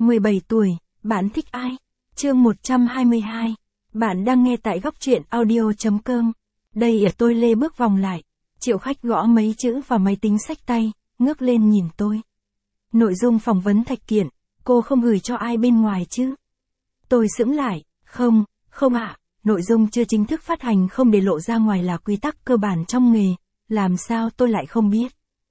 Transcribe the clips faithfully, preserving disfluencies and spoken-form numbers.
mười bảy tuổi, bạn thích ai? Chương một trăm hai mươi hai. Bạn đang nghe tại góc truyện audio.com. Đây ở tôi Lê bước vòng lại. Triệu Khách gõ mấy chữ vào máy tính xách tay, ngước lên nhìn tôi. Nội dung phỏng vấn Thạch Kiện, cô không gửi cho ai bên ngoài chứ? Tôi sững lại, không, không ạ, nội dung chưa chính thức phát hành không để lộ ra ngoài là quy tắc cơ bản trong nghề, làm sao tôi lại không biết?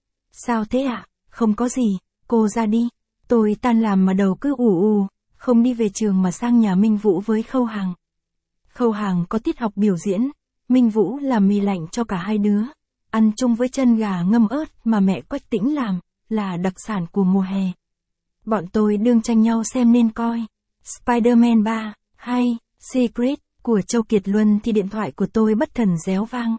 Sao thế ạ? Không có gì, cô ra đi. Tôi tan làm mà đầu cứ ù ù, không đi về trường mà sang nhà Minh Vũ với Khâu Hàng. Khâu Hàng có tiết học biểu diễn, Minh Vũ làm mì lạnh cho cả hai đứa, ăn chung với chân gà ngâm ớt mà mẹ Quách Tĩnh làm, là đặc sản của mùa hè. Bọn tôi đương tranh nhau xem nên coi. Spider-Man ba, hay, Secret, của Châu Kiệt Luân thì điện thoại của tôi bất thần réo vang.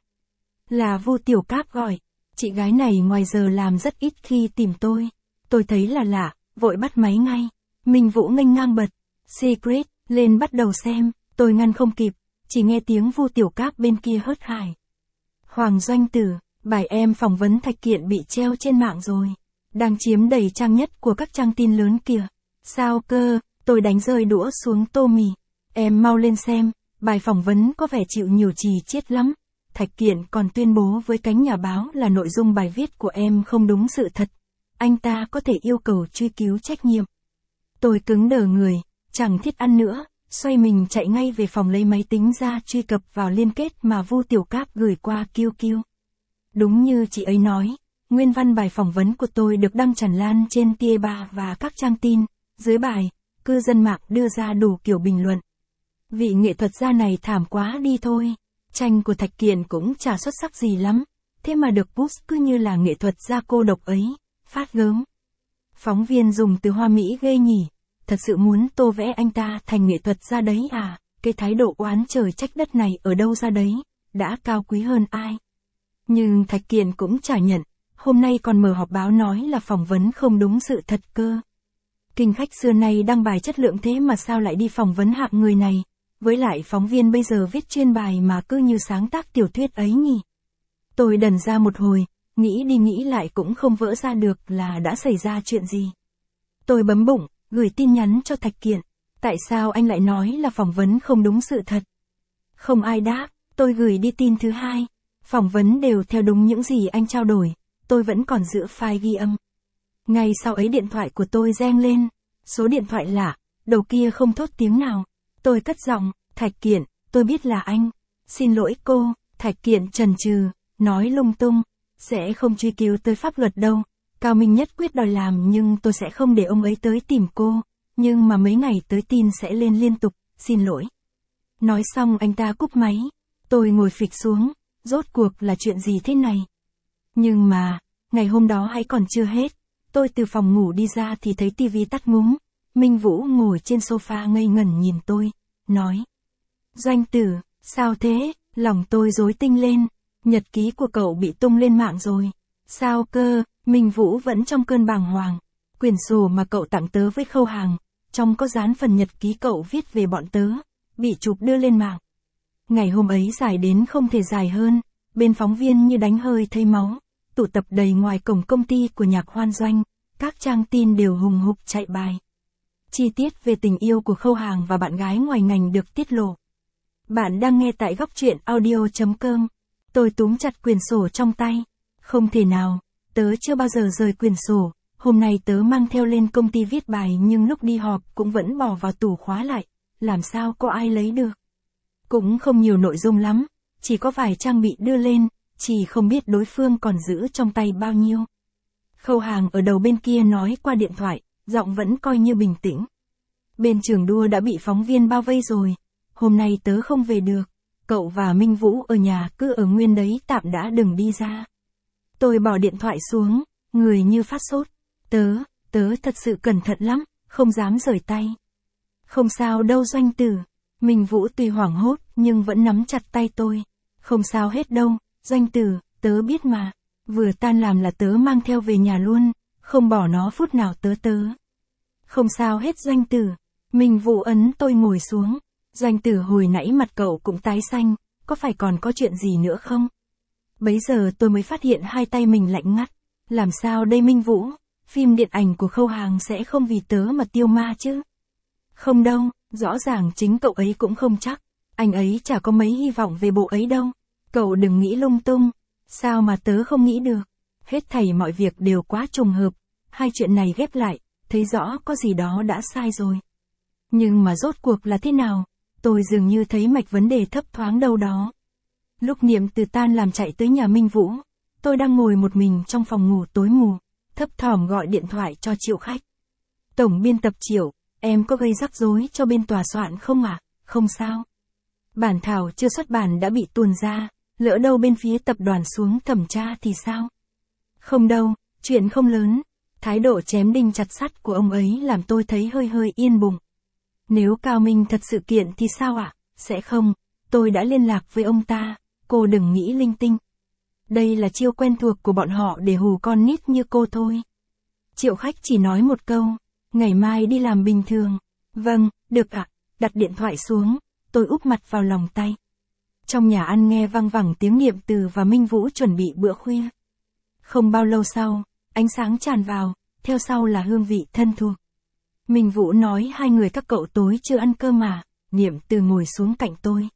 Là Vu Tiểu Cáp gọi, chị gái này ngoài giờ làm rất ít khi tìm tôi. Tôi thấy là lạ, vội bắt máy ngay. Minh Vũ nghênh ngang bật, Secret, lên bắt đầu xem, tôi ngăn không kịp, chỉ nghe tiếng Vu Tiểu Cáp bên kia hớt hải. Hoàng Doanh Tử, bài em phỏng vấn Thạch Kiện bị treo trên mạng rồi. Đang chiếm đầy trang nhất của các trang tin lớn kìa. Sao cơ, tôi đánh rơi đũa xuống tô mì. Em mau lên xem, bài phỏng vấn có vẻ chịu nhiều trì chiết lắm. Thạch Kiện còn tuyên bố với cánh nhà báo là nội dung bài viết của em không đúng sự thật. Anh ta có thể yêu cầu truy cứu trách nhiệm. Tôi cứng đờ người, chẳng thiết ăn nữa, xoay mình chạy ngay về phòng lấy máy tính ra truy cập vào liên kết mà Vu Tiểu Cáp gửi qua Q Q. Đúng như chị ấy nói, nguyên văn bài phỏng vấn của tôi được đăng tràn lan trên T ba và các trang tin. Dưới bài, cư dân mạng đưa ra đủ kiểu bình luận. Vị nghệ thuật gia này thảm quá đi thôi. Tranh của Thạch Kiện cũng chả xuất sắc gì lắm. Thế mà được boost cứ như là nghệ thuật gia cô độc ấy. Phát gớm. Phóng viên dùng từ hoa mỹ ghê nhỉ. Thật sự muốn tô vẽ anh ta thành nghệ thuật gia đấy à. Cái thái độ oán trời trách đất này ở đâu ra đấy. Đã cao quý hơn ai. Nhưng Thạch Kiện cũng chả nhận. Hôm nay còn mở họp báo nói là phỏng vấn không đúng sự thật cơ. Kinh khách xưa nay đăng bài chất lượng thế mà sao lại đi phỏng vấn hạng người này. Với lại phóng viên bây giờ viết chuyên bài mà cứ như sáng tác tiểu thuyết ấy nhỉ. Tôi đần ra một hồi, nghĩ đi nghĩ lại cũng không vỡ ra được là đã xảy ra chuyện gì. Tôi bấm bụng, gửi tin nhắn cho Thạch Kiện. Tại sao anh lại nói là phỏng vấn không đúng sự thật? Không ai đáp, tôi gửi đi tin thứ hai. Phỏng vấn đều theo đúng những gì anh trao đổi, tôi vẫn còn giữ file ghi âm. Ngay sau ấy điện thoại của tôi reng lên, số điện thoại lạ, đầu kia không thốt tiếng nào. Tôi cất giọng, Thạch Kiện, tôi biết là anh. Xin lỗi cô. Thạch Kiện chần chừ, nói lung tung, sẽ không truy cứu tới pháp luật đâu. Cao Minh nhất quyết đòi làm nhưng tôi sẽ không để ông ấy tới tìm cô. Nhưng mà mấy ngày tới tin sẽ lên liên tục, xin lỗi. Nói xong anh ta cúp máy. Tôi ngồi phịch xuống, rốt cuộc là chuyện gì thế này? Nhưng mà, ngày hôm đó hay còn chưa hết. Tôi từ phòng ngủ đi ra thì thấy tivi tắt ngúm. Minh Vũ ngồi trên sofa ngây ngẩn nhìn tôi, nói. Doanh Tử, sao thế? Lòng tôi rối tinh lên. Nhật ký của cậu bị tung lên mạng rồi. Sao cơ? Minh Vũ vẫn trong cơn bàng hoàng. Quyển sổ mà cậu tặng tớ với Khâu Hàng, trong có dán phần nhật ký cậu viết về bọn tớ, bị chụp đưa lên mạng. Ngày hôm ấy dài đến không thể dài hơn, bên phóng viên như đánh hơi thấy máu, tụ tập đầy ngoài cổng công ty của Nhạc Hoan Doanh, các trang tin đều hùng hục chạy bài. Chi tiết về tình yêu của Khâu Hàng và bạn gái ngoài ngành được tiết lộ. Bạn đang nghe tại góc truyện audio.com. Tôi túm chặt quyển sổ trong tay. Không thể nào, tớ chưa bao giờ rời quyển sổ. Hôm nay tớ mang theo lên công ty viết bài nhưng lúc đi họp cũng vẫn bỏ vào tủ khóa lại. Làm sao có ai lấy được? Cũng không nhiều nội dung lắm, chỉ có vài trang bị đưa lên, chỉ không biết đối phương còn giữ trong tay bao nhiêu. Khâu Hàng ở đầu bên kia nói qua điện thoại, giọng vẫn coi như bình tĩnh. Bên trường đua đã bị phóng viên bao vây rồi, hôm nay tớ không về được, cậu và Minh Vũ ở nhà cứ ở nguyên đấy tạm đã đừng đi ra. Tôi bỏ điện thoại xuống, người như phát sốt, tớ, tớ thật sự cẩn thận lắm, không dám rời tay. Không sao đâu Doanh Tử. Minh Vũ tuy hoảng hốt nhưng vẫn nắm chặt tay tôi. Không sao hết đâu, Doanh Tử, tớ biết mà. Vừa tan làm là tớ mang theo về nhà luôn, không bỏ nó phút nào tớ tớ. Không sao hết Doanh Tử. Minh Vũ ấn tôi ngồi xuống. Doanh Tử hồi nãy mặt cậu cũng tái xanh, có phải còn có chuyện gì nữa không? Bấy giờ tôi mới phát hiện hai tay mình lạnh ngắt. Làm sao đây Minh Vũ? phim điện ảnh của Khâu Hàng sẽ không vì tớ mà tiêu ma chứ? Không đâu, rõ ràng chính cậu ấy cũng không chắc. Anh ấy chả có mấy hy vọng về bộ ấy đâu. Cậu đừng nghĩ lung tung. Sao mà tớ không nghĩ được? Hết thảy mọi việc đều quá trùng hợp. Hai chuyện này ghép lại, thấy rõ có gì đó đã sai rồi. Nhưng mà rốt cuộc là thế nào? Tôi dường như thấy mạch vấn đề thấp thoáng đâu đó. Lúc Niệm Từ tan làm chạy tới nhà Minh Vũ, tôi đang ngồi một mình trong phòng ngủ tối mù, thấp thỏm gọi điện thoại cho Triệu Khách. Tổng biên tập Triệu, em có gây rắc rối cho bên tòa soạn không ạ? À? Không sao. Bản thảo chưa xuất bản đã bị tuồn ra, lỡ đâu bên phía tập đoàn xuống thẩm tra thì sao? Không đâu, chuyện không lớn. Thái độ chém đinh chặt sắt của ông ấy làm tôi thấy hơi hơi yên bụng. Nếu Cao Minh thật sự kiện thì sao ạ? À? Sẽ không, tôi đã liên lạc với ông ta, cô đừng nghĩ linh tinh. Đây là chiêu quen thuộc của bọn họ để hù con nít như cô thôi. Triệu Khách chỉ nói một câu, ngày mai đi làm bình thường. Vâng, được ạ. À. Đặt điện thoại xuống, tôi úp mặt vào lòng tay. Trong nhà ăn nghe vang vẳng tiếng Niệm Từ và Minh Vũ chuẩn bị bữa khuya. Không bao lâu sau, ánh sáng tràn vào, theo sau là hương vị thân thuộc. Minh Vũ nói hai người các cậu tối chưa ăn cơm mà. Niệm Từ ngồi xuống cạnh tôi.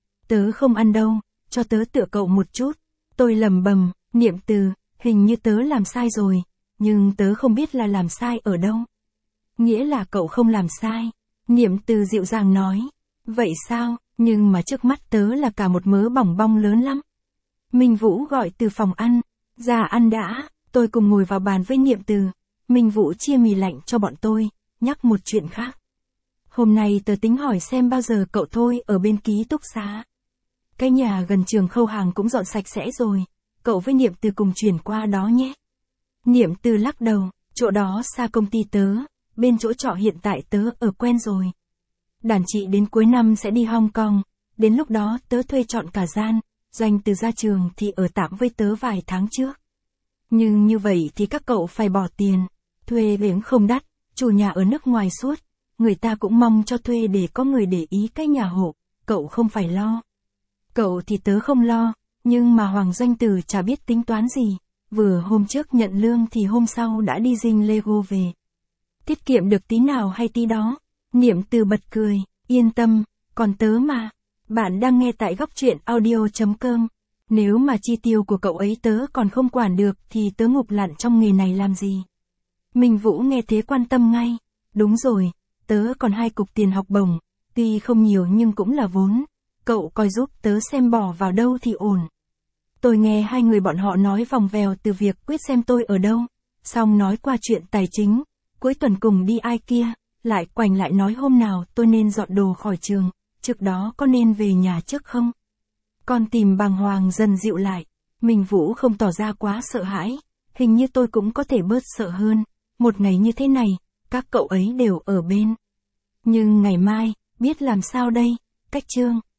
Tớ không ăn đâu, cho tớ tựa cậu một chút. Tôi lầm bầm, Niệm Từ, hình như tớ làm sai rồi, nhưng tớ không biết là làm sai ở đâu. Nghĩa là cậu không làm sai. Niệm Từ dịu dàng nói. Vậy sao, nhưng mà trước mắt tớ là cả một mớ bỏng bong lớn lắm. Minh Vũ gọi từ phòng ăn. Ra ăn đã, tôi cùng ngồi vào bàn với Niệm Từ. Minh Vũ chia mì lạnh cho bọn tôi, nhắc một chuyện khác. Hôm nay tớ tính hỏi xem bao giờ cậu Thôi ở bên ký túc xá. Cái nhà gần trường Khâu Hàng cũng dọn sạch sẽ rồi, cậu với Niệm Từ cùng chuyển qua đó nhé. Niệm Từ lắc đầu, chỗ đó xa công ty tớ, bên chỗ trọ hiện tại tớ ở quen rồi. Đàn chị đến cuối năm sẽ đi Hong Kong, đến lúc đó tớ thuê trọn cả gian, Doanh Từ ra trường thì ở tạm với tớ vài tháng trước. Nhưng như vậy thì các cậu phải bỏ tiền, thuê bếng không đắt, chủ nhà ở nước ngoài suốt, người ta cũng mong cho thuê để có người để ý cái nhà hộ, cậu không phải lo. Cậu thì tớ không lo, nhưng mà Hoàng Doanh Từ chả biết tính toán gì, vừa hôm trước nhận lương thì hôm sau đã đi dinh Lego về. Tiết kiệm được tí nào hay tí đó. Niệm Từ bật cười, yên tâm, còn tớ mà. Bạn đang nghe tại góc truyện audio chấm com. Nếu mà chi tiêu của cậu ấy tớ còn không quản được thì tớ ngụp lặn trong nghề này làm gì. Minh Vũ nghe thế quan tâm ngay. Đúng rồi, tớ còn hai cục tiền học bổng, tuy không nhiều nhưng cũng là vốn. Cậu coi giúp tớ xem bỏ vào đâu thì ổn. Tôi nghe hai người bọn họ nói vòng vèo từ việc quyết xem tôi ở đâu, xong nói qua chuyện tài chính, cuối tuần cùng đi ai kia, lại quành lại nói hôm nào tôi nên dọn đồ khỏi trường, trước đó có nên về nhà trước không? Con tìm bàng hoàng dần dịu lại, Minh Vũ không tỏ ra quá sợ hãi, hình như tôi cũng có thể bớt sợ hơn, một ngày như thế này, các cậu ấy đều ở bên. Nhưng ngày mai, biết làm sao đây, cách chương.